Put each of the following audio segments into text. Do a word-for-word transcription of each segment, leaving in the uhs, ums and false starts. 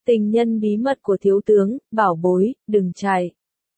Tình nhân bí mật của thiếu tướng, bảo bối, đừng chạy.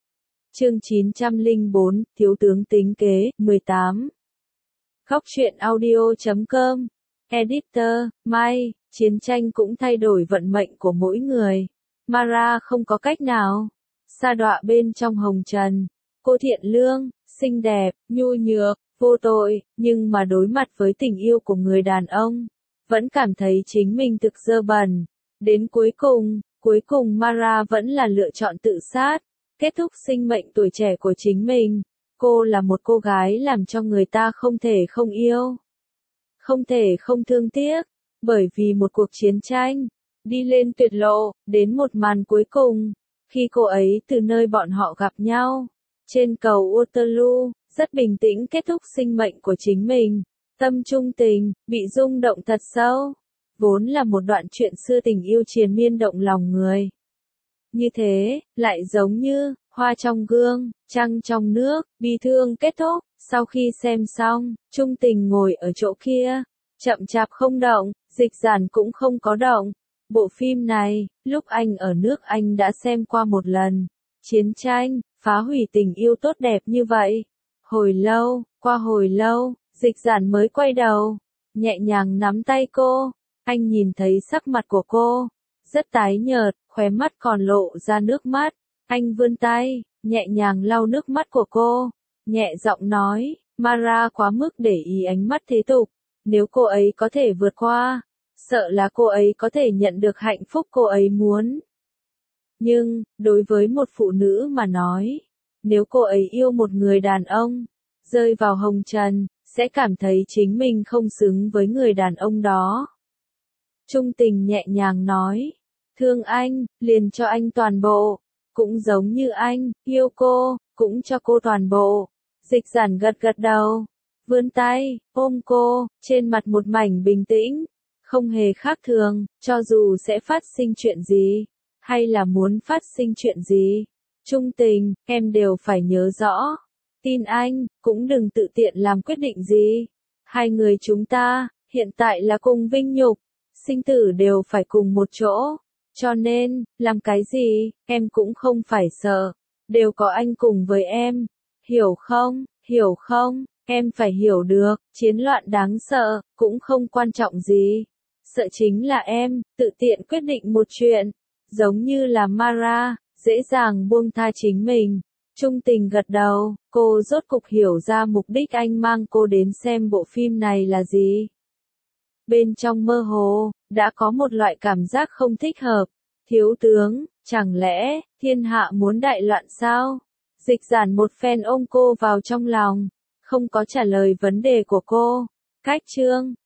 Chương chín trăm lẻ bốn, thiếu tướng tính kế, mười tám. Khóc chuyện audio chấm com. Editor, Mai, chiến tranh cũng thay đổi vận mệnh của mỗi người. Mara không có cách nào. Sa đọa bên trong hồng trần. Cô thiện lương, xinh đẹp, nhu nhược, vô tội, nhưng mà đối mặt với tình yêu của người đàn ông, vẫn cảm thấy chính mình thực dơ bẩn. Đến cuối cùng, cuối cùng Mara vẫn là lựa chọn tự sát, kết thúc sinh mệnh tuổi trẻ của chính mình. Cô là một cô gái làm cho người ta không thể không yêu, không thể không thương tiếc, bởi vì một cuộc chiến tranh, đi lên tuyệt lộ, đến một màn cuối cùng, khi cô ấy từ nơi bọn họ gặp nhau, trên cầu Waterloo, rất bình tĩnh kết thúc sinh mệnh của chính mình, tâm trung tình, bị rung động thật sâu. Vốn là một đoạn chuyện xưa tình yêu triền miên động lòng người. Như thế, lại giống như, hoa trong gương, trăng trong nước, bi thương kết thúc, sau khi xem xong, trung tình ngồi ở chỗ kia, chậm chạp không động, dịch giản cũng không có động. Bộ phim này, lúc anh ở nước Anh đã xem qua một lần. Chiến tranh, phá hủy tình yêu tốt đẹp như vậy. Hồi lâu, qua hồi lâu, dịch giản mới quay đầu, nhẹ nhàng nắm tay cô. Anh nhìn thấy sắc mặt của cô, rất tái nhợt, khóe mắt còn lộ ra nước mắt. Anh vươn tay, nhẹ nhàng lau nước mắt của cô, nhẹ giọng nói, Mara quá mức để ý ánh mắt thế tục. Nếu cô ấy có thể vượt qua, sợ là cô ấy có thể nhận được hạnh phúc cô ấy muốn. Nhưng, đối với một phụ nữ mà nói, nếu cô ấy yêu một người đàn ông, rơi vào hồng trần, sẽ cảm thấy chính mình không xứng với người đàn ông đó. Trung tình nhẹ nhàng nói, thương anh, liền cho anh toàn bộ, cũng giống như anh, yêu cô, cũng cho cô toàn bộ. Dịch giản gật gật đầu, vươn tay, ôm cô, trên mặt một mảnh bình tĩnh, không hề khác thường, cho dù sẽ phát sinh chuyện gì, hay là muốn phát sinh chuyện gì. Trung tình, em đều phải nhớ rõ, tin anh, cũng đừng tự tiện làm quyết định gì. Hai người chúng ta, hiện tại là cùng vinh nhục, sinh tử đều phải cùng một chỗ, cho nên, làm cái gì, em cũng không phải sợ, đều có anh cùng với em, hiểu không, hiểu không, em phải hiểu được, chiến loạn đáng sợ, cũng không quan trọng gì, sợ chính là em, tự tiện quyết định một chuyện, giống như là Mara, dễ dàng buông tha chính mình. Trung tình gật đầu, cô rốt cục hiểu ra mục đích anh mang cô đến xem bộ phim này là gì. Bên trong mơ hồ, đã có một loại cảm giác không thích hợp. Thiếu tướng, chẳng lẽ, thiên hạ muốn đại loạn sao? Dịch giản một phen ôm cô vào trong lòng, không có trả lời vấn đề của cô. Cách chương,